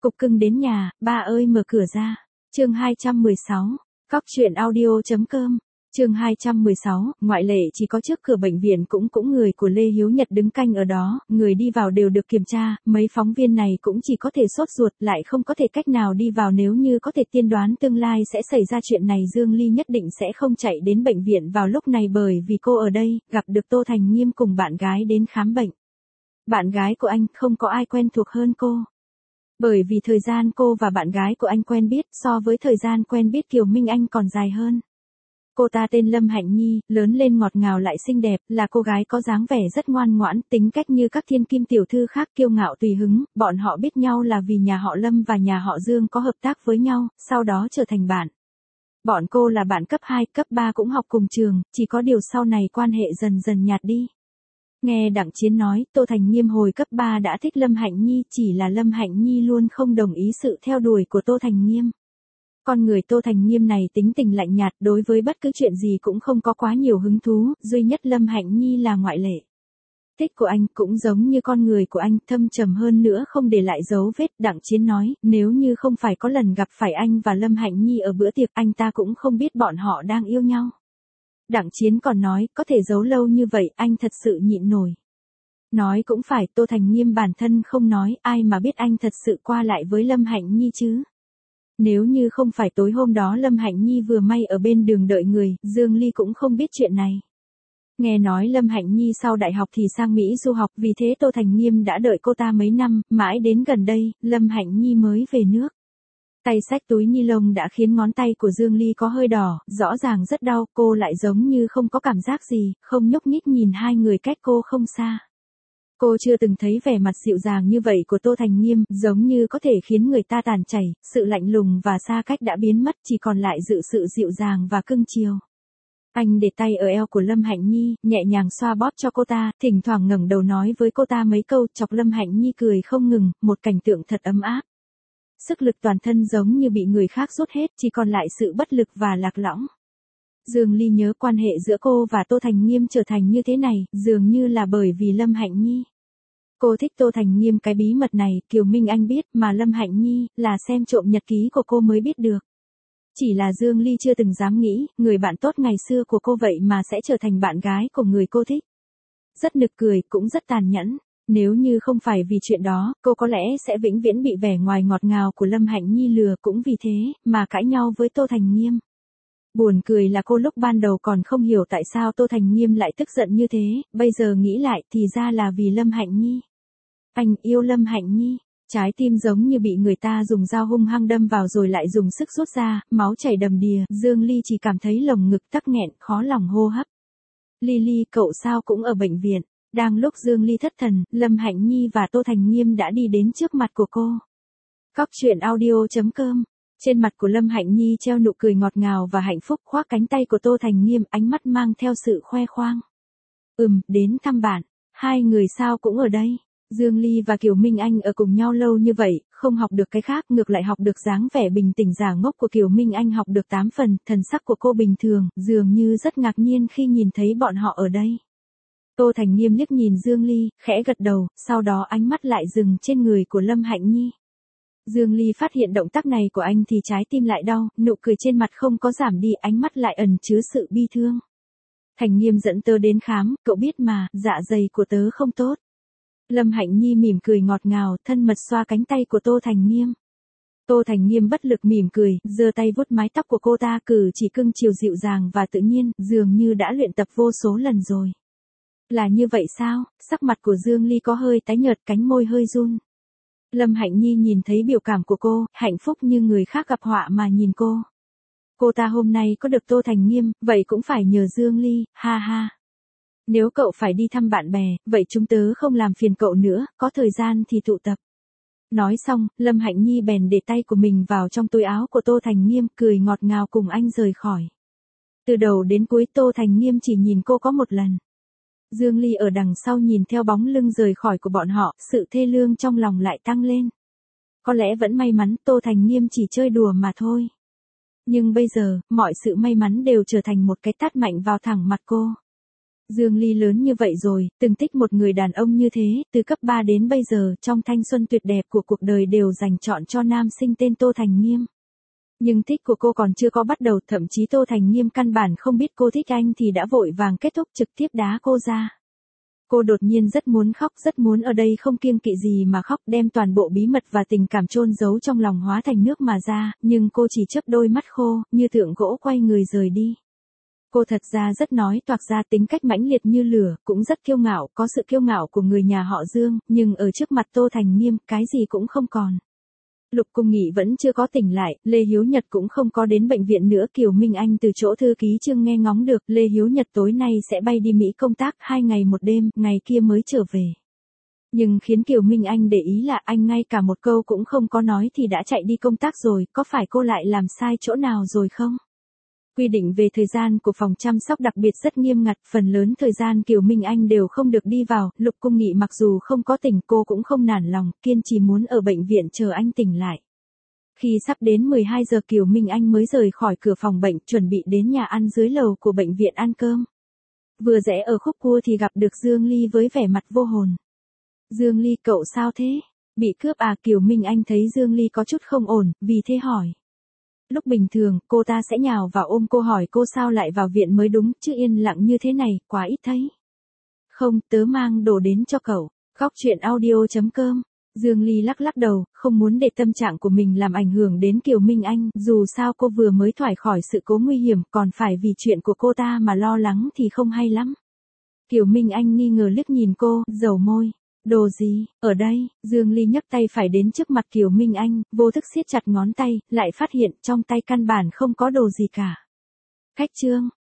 Cục cưng đến nhà, ba ơi mở cửa ra. Chương 216. Cóc truyện audio.com. Chương 216, ngoại lệ chỉ có trước cửa bệnh viện cũng người của Lê Hiếu Nhật đứng canh ở đó, người đi vào đều được kiểm tra, mấy phóng viên này cũng chỉ có thể sốt ruột, lại không có thể cách nào đi vào. Nếu như có thể tiên đoán tương lai sẽ xảy ra chuyện này, Dương Ly nhất định sẽ không chạy đến bệnh viện vào lúc này, bởi vì cô ở đây, gặp được Tô Thành Nghiêm cùng bạn gái đến khám bệnh. Bạn gái của anh không có ai quen thuộc hơn cô. Bởi vì thời gian cô và bạn gái của anh quen biết so với thời gian quen biết Kiều Minh Anh còn dài hơn. Cô ta tên Lâm Hạnh Nhi, lớn lên ngọt ngào lại xinh đẹp, là cô gái có dáng vẻ rất ngoan ngoãn, tính cách như các thiên kim tiểu thư khác, kiêu ngạo tùy hứng. Bọn họ biết nhau là vì nhà họ Lâm và nhà họ Dương có hợp tác với nhau, sau đó trở thành bạn. Bọn cô là bạn cấp 2, cấp 3 cũng học cùng trường, chỉ có điều sau này quan hệ dần dần nhạt đi. Nghe Đặng Chiến nói, Tô Thành Nghiêm hồi cấp 3 đã thích Lâm Hạnh Nhi, chỉ là Lâm Hạnh Nhi luôn không đồng ý sự theo đuổi của Tô Thành Nghiêm. Con người Tô Thành Nghiêm này tính tình lạnh nhạt, đối với bất cứ chuyện gì cũng không có quá nhiều hứng thú, duy nhất Lâm Hạnh Nhi là ngoại lệ. Thích của anh cũng giống như con người của anh, thâm trầm hơn nữa, không để lại dấu vết. Đặng Chiến nói, nếu như không phải có lần gặp phải anh và Lâm Hạnh Nhi ở bữa tiệc, anh ta cũng không biết bọn họ đang yêu nhau. Đặng Chiến còn nói, có thể giấu lâu như vậy, anh thật sự nhịn nổi. Nói cũng phải, Tô Thành Nghiêm bản thân không nói, ai mà biết anh thật sự qua lại với Lâm Hạnh Nhi chứ. Nếu như không phải tối hôm đó Lâm Hạnh Nhi vừa may ở bên đường đợi người, Dương Ly cũng không biết chuyện này. Nghe nói Lâm Hạnh Nhi sau đại học thì sang Mỹ du học, vì thế Tô Thành Nghiêm đã đợi cô ta mấy năm, mãi đến gần đây, Lâm Hạnh Nhi mới về nước. Tay xách túi ni lông đã khiến ngón tay của Dương Ly có hơi đỏ, rõ ràng rất đau, cô lại giống như không có cảm giác gì, không nhúc nhích nhìn hai người cách cô không xa. Cô chưa từng thấy vẻ mặt dịu dàng như vậy của Tô Thành Nghiêm, giống như có thể khiến người ta tàn chảy, sự lạnh lùng và xa cách đã biến mất, chỉ còn lại sự dịu dàng và cưng chiều. Anh để tay ở eo của Lâm Hạnh Nhi, nhẹ nhàng xoa bóp cho cô ta, thỉnh thoảng ngẩng đầu nói với cô ta mấy câu, chọc Lâm Hạnh Nhi cười không ngừng, một cảnh tượng thật ấm áp. Sức lực toàn thân giống như bị người khác rút hết, chỉ còn lại sự bất lực và lạc lõng. Dương Ly nhớ quan hệ giữa cô và Tô Thành Nghiêm trở thành như thế này, dường như là bởi vì Lâm Hạnh Nhi. Cô thích Tô Thành Nghiêm, cái bí mật này, Kiều Minh Anh biết, mà Lâm Hạnh Nhi, là xem trộm nhật ký của cô mới biết được. Chỉ là Dương Ly chưa từng dám nghĩ, người bạn tốt ngày xưa của cô vậy mà sẽ trở thành bạn gái của người cô thích. Rất nực cười, cũng rất tàn nhẫn. Nếu như không phải vì chuyện đó, cô có lẽ sẽ vĩnh viễn bị vẻ ngoài ngọt ngào của Lâm Hạnh Nhi lừa, cũng vì thế, mà cãi nhau với Tô Thành Nghiêm. Buồn cười là cô lúc ban đầu còn không hiểu tại sao Tô Thành Nghiêm lại tức giận như thế, bây giờ nghĩ lại thì ra là vì Lâm Hạnh Nhi. Anh yêu Lâm Hạnh Nhi, trái tim giống như bị người ta dùng dao hung hăng đâm vào rồi lại dùng sức rút ra, máu chảy đầm đìa, Dương Ly chỉ cảm thấy lồng ngực tắc nghẹn, khó lòng hô hấp. Ly, cậu sao cũng ở bệnh viện? Đang lúc Dương Ly thất thần, Lâm Hạnh Nhi và Tô Thành Nghiêm đã đi đến trước mặt của cô. Cóc truyện audio.com. Trên mặt của Lâm Hạnh Nhi treo nụ cười ngọt ngào và hạnh phúc, khoác cánh tay của Tô Thành Nghiêm, ánh mắt mang theo sự khoe khoang. Đến thăm bạn. Hai người sao cũng ở đây? Dương Ly và Kiều Minh Anh ở cùng nhau lâu như vậy, không học được cái khác, ngược lại học được dáng vẻ bình tĩnh giả ngốc của Kiều Minh Anh học được 8 phần, thần sắc của cô bình thường, dường như rất ngạc nhiên khi nhìn thấy bọn họ ở đây. Tô Thành Nghiêm liếc nhìn Dương Ly, khẽ gật đầu, sau đó ánh mắt lại dừng trên người của Lâm Hạnh Nhi. Dương Ly phát hiện động tác này của anh thì trái tim lại đau, nụ cười trên mặt không có giảm đi, ánh mắt lại ẩn chứa sự bi thương. Thành Nghiêm dẫn tớ đến khám, cậu biết mà, dạ dày của tớ không tốt. Lâm Hạnh Nhi mỉm cười ngọt ngào, thân mật xoa cánh tay của Tô Thành Nghiêm. Tô Thành Nghiêm bất lực mỉm cười, giơ tay vuốt mái tóc của cô ta, cử chỉ cưng chiều dịu dàng và tự nhiên, dường như đã luyện tập vô số lần rồi. Là như vậy sao? Sắc mặt của Dương Ly có hơi tái nhợt, cánh môi hơi run. Lâm Hạnh Nhi nhìn thấy biểu cảm của cô, hạnh phúc như người khác gặp họa mà nhìn cô. Cô ta hôm nay có được Tô Thành Nghiêm, vậy cũng phải nhờ Dương Ly, ha ha. Nếu cậu phải đi thăm bạn bè, vậy chúng tớ không làm phiền cậu nữa, có thời gian thì tụ tập. Nói xong, Lâm Hạnh Nhi bèn để tay của mình vào trong túi áo của Tô Thành Nghiêm, cười ngọt ngào cùng anh rời khỏi. Từ đầu đến cuối Tô Thành Nghiêm chỉ nhìn cô có một lần. Dương Ly ở đằng sau nhìn theo bóng lưng rời khỏi của bọn họ, sự thê lương trong lòng lại tăng lên. Có lẽ vẫn may mắn Tô Thành Nghiêm chỉ chơi đùa mà thôi. Nhưng bây giờ, mọi sự may mắn đều trở thành một cái tát mạnh vào thẳng mặt cô. Dương Ly lớn như vậy rồi, từng thích một người đàn ông như thế, từ cấp 3 đến bây giờ, trong thanh xuân tuyệt đẹp của cuộc đời đều dành chọn cho nam sinh tên Tô Thành Nghiêm. Nhưng thích của cô còn chưa có bắt đầu, thậm chí Tô Thành Nghiêm căn bản không biết cô thích anh thì đã vội vàng kết thúc, trực tiếp đá cô ra. Cô đột nhiên rất muốn khóc, rất muốn ở đây không kiêng kỵ gì mà khóc, đem toàn bộ bí mật và tình cảm chôn giấu trong lòng hóa thành nước mà ra, nhưng cô chỉ chớp đôi mắt khô, như tượng gỗ quay người rời đi. Cô thật ra rất nói toạc ra, tính cách mãnh liệt như lửa, cũng rất kiêu ngạo, có sự kiêu ngạo của người nhà họ Dương, nhưng ở trước mặt Tô Thành Nghiêm, cái gì cũng không còn. Lục Cung Nghị vẫn chưa có tỉnh lại, Lê Hiếu Nhật cũng không có đến bệnh viện nữa. Kiều Minh Anh từ chỗ thư ký Trương nghe ngóng được, Lê Hiếu Nhật tối nay sẽ bay đi Mỹ công tác 2 ngày 1 đêm, ngày kia mới trở về. Nhưng khiến Kiều Minh Anh để ý là anh ngay cả một câu cũng không có nói thì đã chạy đi công tác rồi, có phải cô lại làm sai chỗ nào rồi không? Quy định về thời gian của phòng chăm sóc đặc biệt rất nghiêm ngặt, phần lớn thời gian Kiều Minh Anh đều không được đi vào. Lục Cung Nghị mặc dù không có tỉnh, cô cũng không nản lòng, kiên trì muốn ở bệnh viện chờ anh tỉnh lại. Khi sắp đến 12 giờ Kiều Minh Anh mới rời khỏi cửa phòng bệnh, chuẩn bị đến nhà ăn dưới lầu của bệnh viện ăn cơm. Vừa rẽ ở khúc cua thì gặp được Dương Ly với vẻ mặt vô hồn. Dương Ly, cậu sao thế? Bị cướp à? Kiều Minh Anh thấy Dương Ly có chút không ổn, vì thế hỏi. Lúc bình thường, cô ta sẽ nhào vào ôm cô hỏi cô sao lại vào viện mới đúng, chứ yên lặng như thế này, quá ít thấy. Không, tớ mang đồ đến cho cậu. Góc chuyện audio.com. Dương Ly lắc lắc đầu, không muốn để tâm trạng của mình làm ảnh hưởng đến Kiều Minh Anh, dù sao cô vừa mới thoát khỏi sự cố nguy hiểm, còn phải vì chuyện của cô ta mà lo lắng thì không hay lắm. Kiều Minh Anh nghi ngờ liếc nhìn cô, dầu môi. Đồ gì, ở đây? Dương Ly nhấc tay phải đến trước mặt Kiều Minh Anh, vô thức siết chặt ngón tay, lại phát hiện trong tay căn bản không có đồ gì cả. Khách Trương,